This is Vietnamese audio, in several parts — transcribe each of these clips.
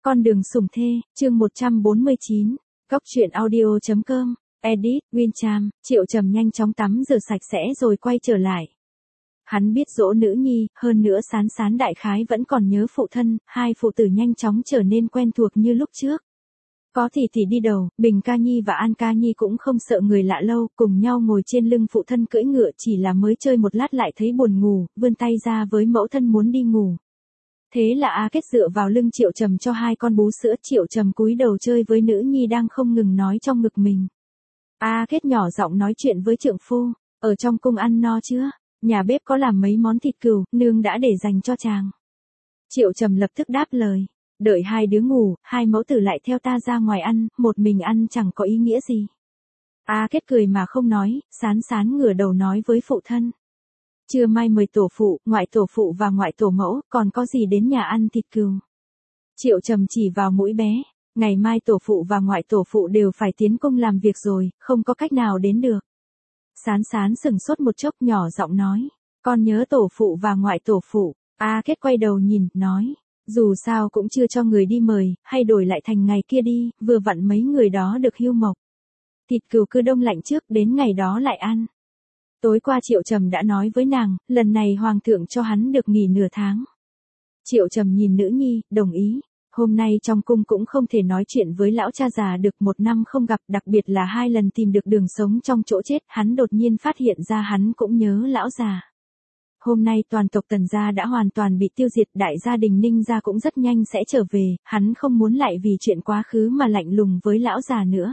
Con đường sủng thê, chương 149, Góc truyện audio.com, edit, Wincham, Triệu Trầm nhanh chóng tắm rửa sạch sẽ rồi quay trở lại. Hắn biết dỗ nữ nhi, hơn nữa Sán Sán đại khái vẫn còn nhớ phụ thân, hai phụ tử nhanh chóng trở nên quen thuộc như lúc trước. Có thì đi đầu, Bình Ca Nhi và An Ca Nhi cũng không sợ người lạ lâu, cùng nhau ngồi trên lưng phụ thân cưỡi ngựa, chỉ là mới chơi một lát lại thấy buồn ngủ, vươn tay ra với mẫu thân muốn đi ngủ. Thế là A Kết dựa vào lưng Triệu Trầm cho hai con bú sữa, Triệu Trầm cúi đầu chơi với nữ nhi đang không ngừng nói trong ngực mình. A Kết nhỏ giọng nói chuyện với trượng phu, ở trong cung ăn no chưa? Nhà bếp có làm mấy món thịt cừu, nương đã để dành cho chàng. Triệu Trầm lập tức đáp lời, đợi hai đứa ngủ, hai mẫu tử lại theo ta ra ngoài ăn, một mình ăn chẳng có ý nghĩa gì. A Kết cười mà không nói, Sán Sán ngửa đầu nói với phụ thân. Trưa mai mời tổ phụ và ngoại tổ mẫu, còn có gì đến nhà ăn thịt cừu. Triệu Trầm chỉ vào mũi bé, ngày mai tổ phụ và ngoại tổ phụ đều phải tiến cung làm việc rồi, không có cách nào đến được. Sán Sán sừng sốt một chốc nhỏ giọng nói, con nhớ tổ phụ và ngoại tổ phụ. A Kết quay đầu nhìn, nói, dù sao cũng chưa cho người đi mời, hay đổi lại thành ngày kia đi, vừa vặn mấy người đó được hưu mộc. Thịt cừu cứ đông lạnh trước, đến ngày đó lại ăn. Tối qua Triệu Trầm đã nói với nàng, lần này hoàng thượng cho hắn được nghỉ nửa tháng. Triệu Trầm nhìn nữ nhi, đồng ý. Hôm nay trong cung cũng không thể nói chuyện với lão cha già được, một năm không gặp, đặc biệt là hai lần tìm được đường sống trong chỗ chết, hắn đột nhiên phát hiện ra hắn cũng nhớ lão già. Hôm nay toàn tộc Tần gia đã hoàn toàn bị tiêu diệt, đại gia đình Ninh gia cũng rất nhanh sẽ trở về, hắn không muốn lại vì chuyện quá khứ mà lạnh lùng với lão già nữa.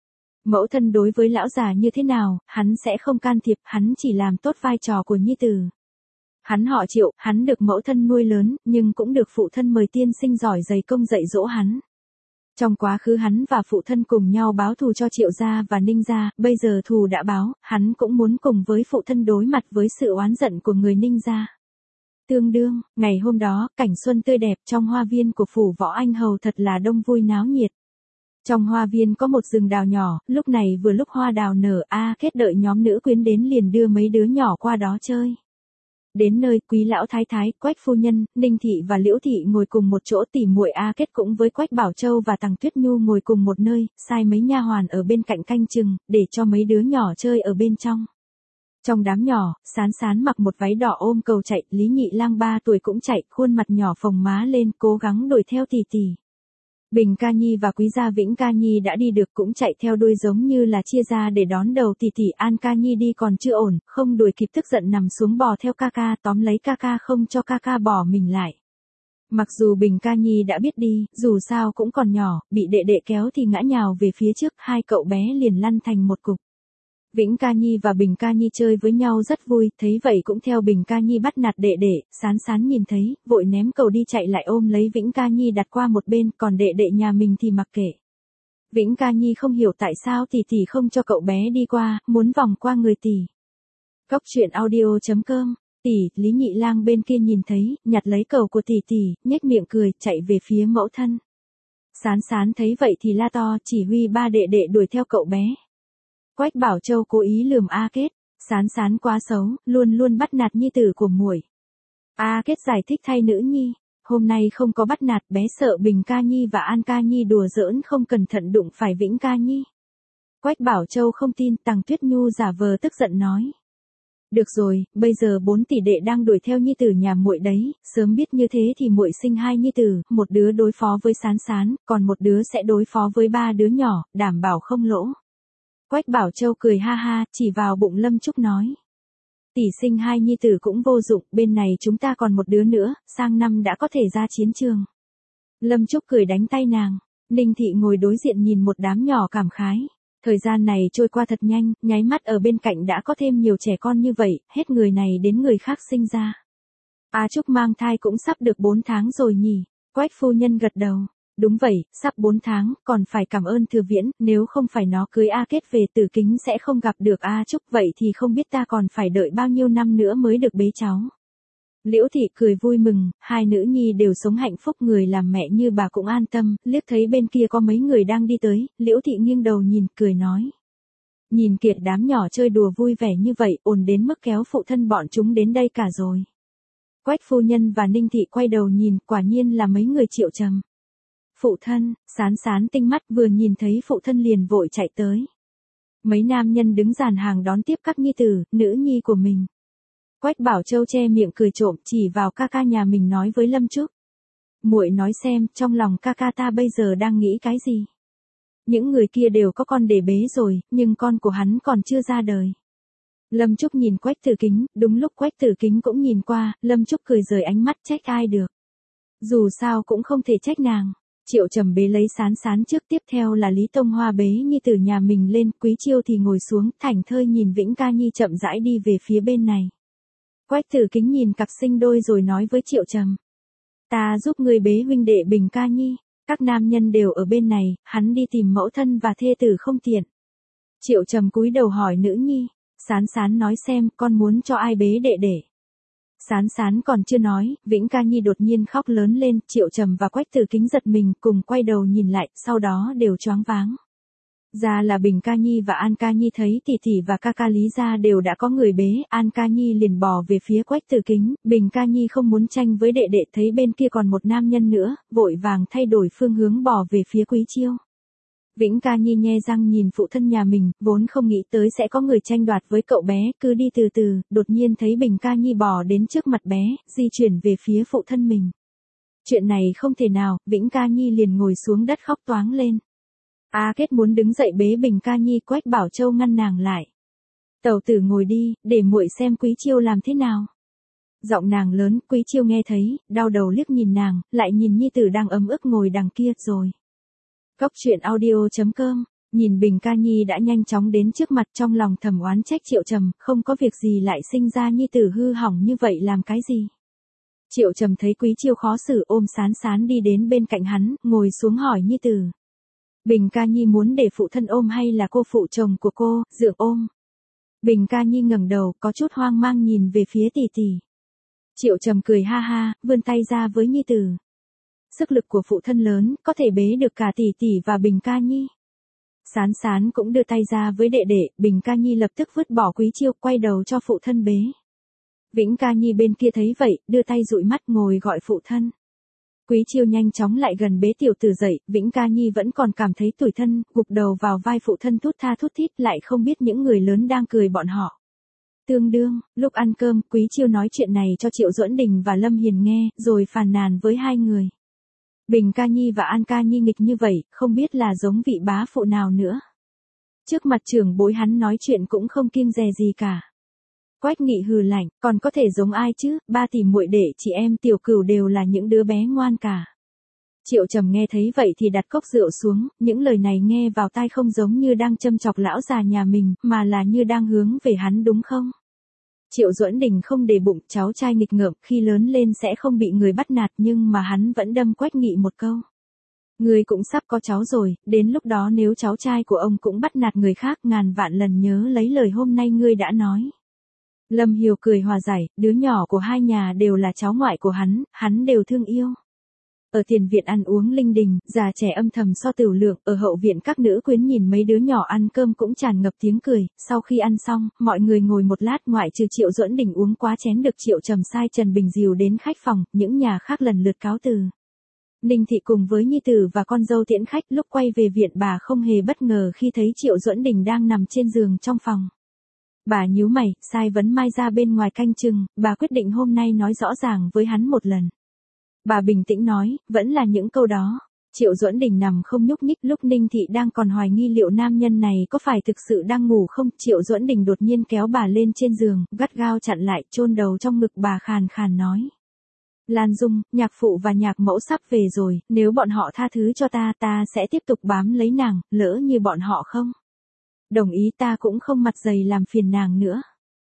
Mẫu thân đối với lão già như thế nào, hắn sẽ không can thiệp, hắn chỉ làm tốt vai trò của nhi tử. Hắn họ Triệu, hắn được mẫu thân nuôi lớn, nhưng cũng được phụ thân mời tiên sinh giỏi dày công dạy dỗ hắn. Trong quá khứ hắn và phụ thân cùng nhau báo thù cho Triệu gia và Ninh gia, bây giờ thù đã báo, hắn cũng muốn cùng với phụ thân đối mặt với sự oán giận của người Ninh gia. Tương đương, ngày hôm đó, cảnh xuân tươi đẹp trong hoa viên của phủ Võ Anh Hầu thật là đông vui náo nhiệt. Trong hoa viên có một rừng đào nhỏ, lúc này vừa lúc hoa đào nở, A Kết đợi nhóm nữ quyến đến liền đưa mấy đứa nhỏ qua đó chơi. Đến nơi, Quý lão thái thái, Quách phu nhân, Ninh thị và Liễu thị ngồi cùng một chỗ, tỉ muội A Kết cũng với Quách Bảo Châu và Tằng Tuyết Nhu ngồi cùng một nơi, sai mấy nha hoàn ở bên cạnh canh chừng, để cho mấy đứa nhỏ chơi ở bên trong. Trong đám nhỏ, Sán Sán mặc một váy đỏ ôm cầu chạy, Lý Nhị Lang 3 tuổi cũng chạy, khuôn mặt nhỏ phồng má lên, cố gắng đuổi theo tỷ tỷ. Bình Ca Nhi và Quý gia Vĩnh Ca Nhi đã đi được cũng chạy theo đuôi giống như là chia ra để đón đầu tỷ tỷ. An Ca Nhi đi còn chưa ổn, không đuổi kịp tức giận nằm xuống bò theo ca ca, tóm lấy ca ca không cho ca ca bỏ mình lại. Mặc dù Bình Ca Nhi đã biết đi, dù sao cũng còn nhỏ, bị đệ đệ kéo thì ngã nhào về phía trước, hai cậu bé liền lăn thành một cục. Vĩnh Ca Nhi và Bình Ca Nhi chơi với nhau rất vui, thấy vậy cũng theo Bình Ca Nhi bắt nạt đệ đệ. Sán Sán nhìn thấy, vội ném cầu đi chạy lại ôm lấy Vĩnh Ca Nhi đặt qua một bên, còn đệ đệ nhà mình thì mặc kệ. Vĩnh Ca Nhi không hiểu tại sao tỷ tỷ không cho cậu bé đi qua, muốn vòng qua người tỷ. Góc truyện audio.com, tỷ, Lý Nhị Lang bên kia nhìn thấy, nhặt lấy cầu của tỷ tỷ, nhếch miệng cười, chạy về phía mẫu thân. Sán Sán thấy vậy thì la to, chỉ huy ba đệ đệ đuổi theo cậu bé. Quách Bảo Châu cố ý lườm A Kết, Sán Sán quá xấu, luôn luôn bắt nạt nhi tử của muội. A Kết giải thích thay nữ nhi, hôm nay không có bắt nạt, bé sợ Bình Ca Nhi và An Ca Nhi đùa giỡn không cẩn thận đụng phải Vĩnh Ca Nhi. Quách Bảo Châu không tin, Tằng Tuyết Nhu giả vờ tức giận nói. Được rồi, bây giờ 4 tỷ đệ đang đuổi theo nhi tử nhà muội đấy, sớm biết như thế thì muội sinh hai nhi tử, một đứa đối phó với Sán Sán, còn một đứa sẽ đối phó với ba đứa nhỏ, đảm bảo không lỗ. Quách Bảo Châu cười ha ha, chỉ vào bụng Lâm Trúc nói. Tỷ sinh hai nhi tử cũng vô dụng, bên này chúng ta còn một đứa nữa, sang năm đã có thể ra chiến trường. Lâm Trúc cười đánh tay nàng, Ninh thị ngồi đối diện nhìn một đám nhỏ cảm khái. Thời gian này trôi qua thật nhanh, nháy mắt ở bên cạnh đã có thêm nhiều trẻ con như vậy, hết người này đến người khác sinh ra. A Trúc mang thai cũng sắp được 4 tháng rồi nhỉ, Quách phu nhân gật đầu. Đúng vậy, sắp 4 tháng, còn phải cảm ơn Thừa Viễn, nếu không phải nó cưới A Kết về Tử Kính sẽ không gặp được A Trúc, vậy thì không biết ta còn phải đợi bao nhiêu năm nữa mới được bế cháu. Liễu thị cười vui mừng, hai nữ nhi đều sống hạnh phúc, người làm mẹ như bà cũng an tâm, liếc thấy bên kia có mấy người đang đi tới, Liễu thị nghiêng đầu nhìn, cười nói. Nhìn kìa đám nhỏ chơi đùa vui vẻ như vậy, ồn đến mức kéo phụ thân bọn chúng đến đây cả rồi. Quách phu nhân và Ninh thị quay đầu nhìn, quả nhiên là mấy người Triệu Trầm. Phụ thân, Sán Sán tinh mắt vừa nhìn thấy phụ thân liền vội chạy tới. Mấy nam nhân đứng dàn hàng đón tiếp các nhi tử, nữ nhi của mình. Quách Bảo Châu che miệng cười trộm chỉ vào ca ca nhà mình nói với Lâm Trúc. Muội nói xem, trong lòng ca ca ta bây giờ đang nghĩ cái gì? Những người kia đều có con để bế rồi, nhưng con của hắn còn chưa ra đời. Lâm Trúc nhìn Quách Tử Kính, đúng lúc Quách Tử Kính cũng nhìn qua, Lâm Trúc cười rời ánh mắt trách ai được. Dù sao cũng không thể trách nàng. Triệu Trầm bế lấy Sán Sán trước, tiếp theo là Lý Tông Hoa bế nhi tử nhà mình lên, Quý Chiêu thì ngồi xuống, thảnh thơi nhìn Vĩnh Ca Nhi chậm rãi đi về phía bên này. Quách Tử Kính nhìn cặp sinh đôi rồi nói với Triệu Trầm. Ta giúp người bế huynh đệ Bình Ca Nhi, các nam nhân đều ở bên này, hắn đi tìm mẫu thân và thê tử không tiện. Triệu Trầm cúi đầu hỏi nữ nhi, Sán Sán nói xem con muốn cho ai bế đệ đệ. Sán Sán còn chưa nói, Vĩnh Ca Nhi đột nhiên khóc lớn lên, Triệu Trầm và Quách Tử Kính giật mình cùng quay đầu nhìn lại, sau đó đều choáng váng. Ra là Bình Ca Nhi và An Ca Nhi thấy tỷ tỷ và ca ca Lý gia đều đã có người bế, An Ca Nhi liền bò về phía Quách Tử Kính, Bình Ca Nhi không muốn tranh với đệ đệ, thấy bên kia còn một nam nhân nữa, vội vàng thay đổi phương hướng bò về phía Quý Chiêu. Vĩnh Ca Nhi nhe răng nhìn phụ thân nhà mình, vốn không nghĩ tới sẽ có người tranh đoạt với cậu bé, cứ đi từ từ, đột nhiên thấy Bình Ca Nhi bò đến trước mặt bé, di chuyển về phía phụ thân mình. Chuyện này không thể nào, Vĩnh Ca Nhi liền ngồi xuống đất khóc toáng lên. A Kết muốn đứng dậy bế Bình Ca Nhi, Quách Bảo Châu ngăn nàng lại. Tẩu tử ngồi đi, để muội xem Quý Chiêu làm thế nào. Giọng nàng lớn, Quý Chiêu nghe thấy, đau đầu liếc nhìn nàng, lại nhìn nhi tử đang ấm ức ngồi đằng kia rồi. Cốc truyện audio.com, nhìn Bình Ca Nhi đã nhanh chóng đến trước mặt, trong lòng thầm oán trách Triệu Trầm, không có việc gì lại sinh ra nhi tử hư hỏng như vậy làm cái gì. Triệu Trầm thấy Quý Chiêu khó xử, ôm Sán Sán đi đến bên cạnh hắn, ngồi xuống hỏi nhi tử. Bình Ca Nhi muốn để phụ thân ôm hay là cô phụ chồng của cô, dượng ôm? Bình Ca Nhi ngẩng đầu, có chút hoang mang nhìn về phía tỷ tỷ. Triệu Trầm cười ha ha, vươn tay ra với nhi tử. Sức lực của phụ thân lớn, có thể bế được cả tỷ tỷ và Bình Ca Nhi. Sán Sán cũng đưa tay ra với đệ đệ, Bình Ca Nhi lập tức vứt bỏ Quý Chiêu, quay đầu cho phụ thân bế. Vĩnh Ca Nhi bên kia thấy vậy, đưa tay dụi mắt ngồi gọi phụ thân. Quý Chiêu nhanh chóng lại gần bế tiểu tử dậy, Vĩnh Ca Nhi vẫn còn cảm thấy tủi thân, gục đầu vào vai phụ thân thút tha thút thít, lại không biết những người lớn đang cười bọn họ. Tương đương, lúc ăn cơm, Quý Chiêu nói chuyện này cho Triệu Duẫn Đình và Lâm Hiền nghe, rồi phàn nàn với hai người. Bình Ca Nhi và An Ca Nhi nghịch như vậy, không biết là giống vị bá phụ nào nữa. Trước mặt trưởng bối hắn nói chuyện cũng không kiêng dè gì cả. Quách Nghị hừ lạnh, còn có thể giống ai chứ, ba tỷ muội đệ chị em Tiểu Cửu đều là những đứa bé ngoan cả. Triệu Trầm nghe thấy vậy thì đặt cốc rượu xuống, những lời này nghe vào tai không giống như đang châm chọc lão già nhà mình, mà là như đang hướng về hắn đúng không? Triệu Duẫn Đình không để bụng, cháu trai nghịch ngợm, khi lớn lên sẽ không bị người bắt nạt, nhưng mà hắn vẫn đâm Quách Nghị một câu. Ngươi cũng sắp có cháu rồi, đến lúc đó nếu cháu trai của ông cũng bắt nạt người khác, ngàn vạn lần nhớ lấy lời hôm nay ngươi đã nói. Lâm Hiều cười hòa giải, đứa nhỏ của hai nhà đều là cháu ngoại của hắn đều thương yêu. Ở tiền viện ăn uống linh đình, già trẻ âm thầm so tửu lượng, ở hậu viện các nữ quyến nhìn mấy đứa nhỏ ăn cơm cũng tràn ngập tiếng cười, sau khi ăn xong, mọi người ngồi một lát, ngoại trừ Triệu Duẫn Đình uống quá chén được Triệu Trầm sai Trần Bình dìu đến khách phòng, những nhà khác lần lượt cáo từ. Ninh Thị cùng với nhi tử và con dâu tiễn khách, lúc quay về viện bà không hề bất ngờ khi thấy Triệu Duẫn Đình đang nằm trên giường trong phòng. Bà nhíu mày, sai vấn Mai ra bên ngoài canh chừng, bà quyết định hôm nay nói rõ ràng với hắn một lần. Bà bình tĩnh nói, vẫn là những câu đó. Triệu Duẫn Đình nằm không nhúc nhích, lúc Ninh Thị đang còn hoài nghi liệu nam nhân này có phải thực sự đang ngủ không, Triệu Duẫn Đình đột nhiên kéo bà lên trên giường, gắt gao chặn lại, chôn đầu trong ngực bà, khàn khàn nói. Lan Dung, nhạc phụ và nhạc mẫu sắp về rồi, nếu bọn họ tha thứ cho ta, ta sẽ tiếp tục bám lấy nàng, lỡ như bọn họ không đồng ý, ta cũng không mặt dày làm phiền nàng nữa.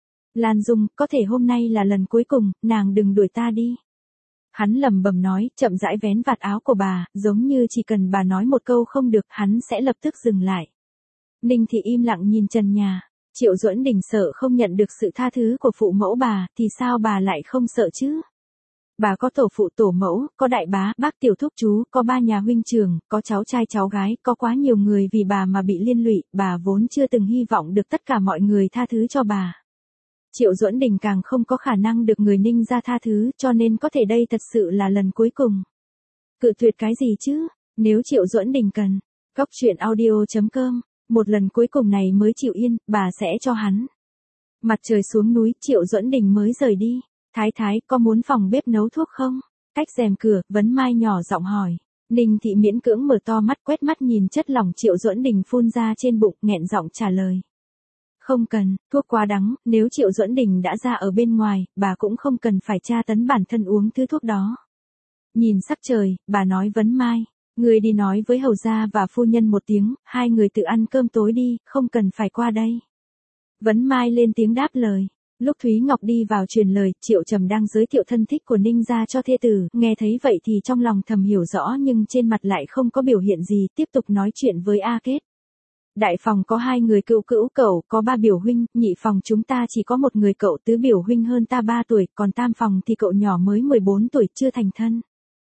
Lan Dung, có thể hôm nay là lần cuối cùng, nàng đừng đuổi ta đi. Hắn lẩm bẩm nói, chậm rãi vén vạt áo của bà, giống như chỉ cần bà nói một câu không được, hắn sẽ lập tức dừng lại. Ninh Thị im lặng nhìn trần nhà. Triệu Duẫn Đình sợ không nhận được sự tha thứ của phụ mẫu bà, thì sao bà lại không sợ chứ? Bà có tổ phụ tổ mẫu, có đại bá, bác tiểu thúc chú, có ba nhà huynh trưởng, có cháu trai cháu gái, có quá nhiều người vì bà mà bị liên lụy, bà vốn chưa từng hy vọng được tất cả mọi người tha thứ cho bà. Triệu Duẫn Đình càng không có khả năng được người Ninh gia tha thứ, cho nên có thể đây thật sự là lần cuối cùng. Cự tuyệt cái gì chứ? Nếu Triệu Duẫn Đình cần, Cóc truyện audio.com, một lần cuối cùng này mới chịu yên, bà sẽ cho hắn. Mặt trời xuống núi, Triệu Duẫn Đình mới rời đi. Thái thái, có muốn phòng bếp nấu thuốc không? Cách rèm cửa, Vấn Mai nhỏ giọng hỏi. Ninh Thị miễn cưỡng mở to mắt quét mắt nhìn chất lỏng Triệu Duẫn Đình phun ra trên bụng, nghẹn giọng trả lời. Không cần, thuốc quá đắng, nếu Triệu Duẫn Đình đã ra ở bên ngoài, bà cũng không cần phải tra tấn bản thân uống thứ thuốc đó. Nhìn sắc trời, bà nói Vấn Mai, người đi nói với hầu gia và phu nhân một tiếng, hai người tự ăn cơm tối đi, không cần phải qua đây. Vấn Mai lên tiếng đáp lời. Lúc Thúy Ngọc đi vào truyền lời, Triệu Trầm đang giới thiệu thân thích của Ninh gia cho thê tử, nghe thấy vậy thì trong lòng thầm hiểu rõ nhưng trên mặt lại không có biểu hiện gì, tiếp tục nói chuyện với A Kết. Đại phòng có 2 người cữu cậu, có 3 biểu huynh, nhị phòng chúng ta chỉ có 1 người cậu tứ biểu huynh hơn ta 3 tuổi, còn tam phòng thì cậu nhỏ mới 14 tuổi chưa thành thân.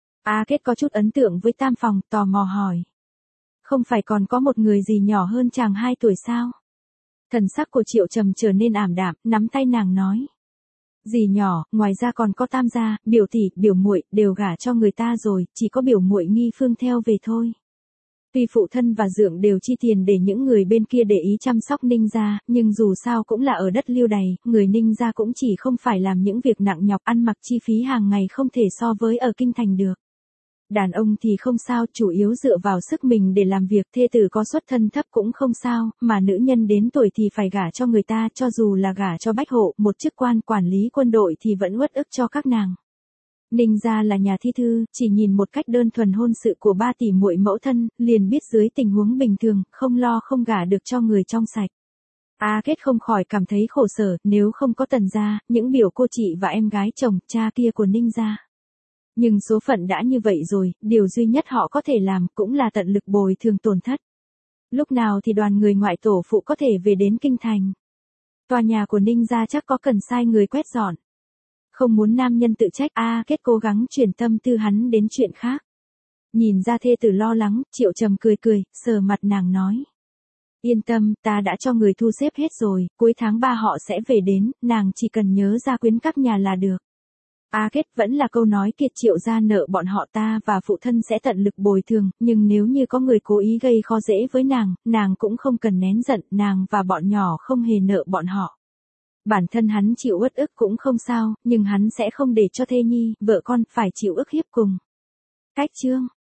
A Kết có chút ấn tượng với tam phòng, tò mò hỏi. Không phải còn có một người gì nhỏ hơn chàng 2 tuổi sao? Thần sắc của Triệu Trầm trở nên ảm đạm, nắm tay nàng nói. Dì nhỏ, ngoài ra còn có tam gia, biểu tỷ, biểu muội đều gả cho người ta rồi, chỉ có biểu muội Nghi Phương theo về thôi. Tuy phụ thân và dượng đều chi tiền để những người bên kia để ý chăm sóc Ninh gia, nhưng dù sao cũng là ở đất Liêu Đày, người Ninh gia cũng chỉ không phải làm những việc nặng nhọc, ăn mặc chi phí hàng ngày không thể so với ở kinh thành được. Đàn ông thì không sao, chủ yếu dựa vào sức mình để làm việc, thê tử có xuất thân thấp cũng không sao, mà nữ nhân đến tuổi thì phải gả cho người ta, cho dù là gả cho bách hộ, một chức quan quản lý quân đội thì vẫn uất ức cho các nàng. Ninh gia là nhà thi thư, chỉ nhìn một cách đơn thuần hôn sự của 3 tỷ muội mẫu thân, liền biết dưới tình huống bình thường, không lo không gả được cho người trong sạch. A Kết không khỏi cảm thấy khổ sở, nếu không có Tần gia, những biểu cô chị và em gái chồng, cha kia của Ninh gia. Nhưng số phận đã như vậy rồi, điều duy nhất họ có thể làm cũng là tận lực bồi thường tổn thất. Lúc nào thì đoàn người ngoại tổ phụ có thể về đến kinh thành. Tòa nhà của Ninh gia chắc có cần sai người quét dọn. Không muốn nam nhân tự trách, A Kết cố gắng chuyển tâm tư hắn đến chuyện khác. Nhìn ra thê tử lo lắng, Triệu Trầm cười, sờ mặt nàng nói. Yên tâm, ta đã cho người thu xếp hết rồi, cuối tháng 3 họ sẽ về đến, nàng chỉ cần nhớ gia quyến các nhà là được. A Kết vẫn là câu nói kiệt, Triệu gia nợ bọn họ ta và phụ thân sẽ tận lực bồi thường, nhưng nếu như có người cố ý gây khó dễ với nàng cũng không cần nén giận, nàng và bọn nhỏ không hề nợ bọn họ. Bản thân hắn chịu uất ức cũng không sao, nhưng hắn sẽ không để cho thê nhi, vợ con, phải chịu ức hiếp cùng. Cách chương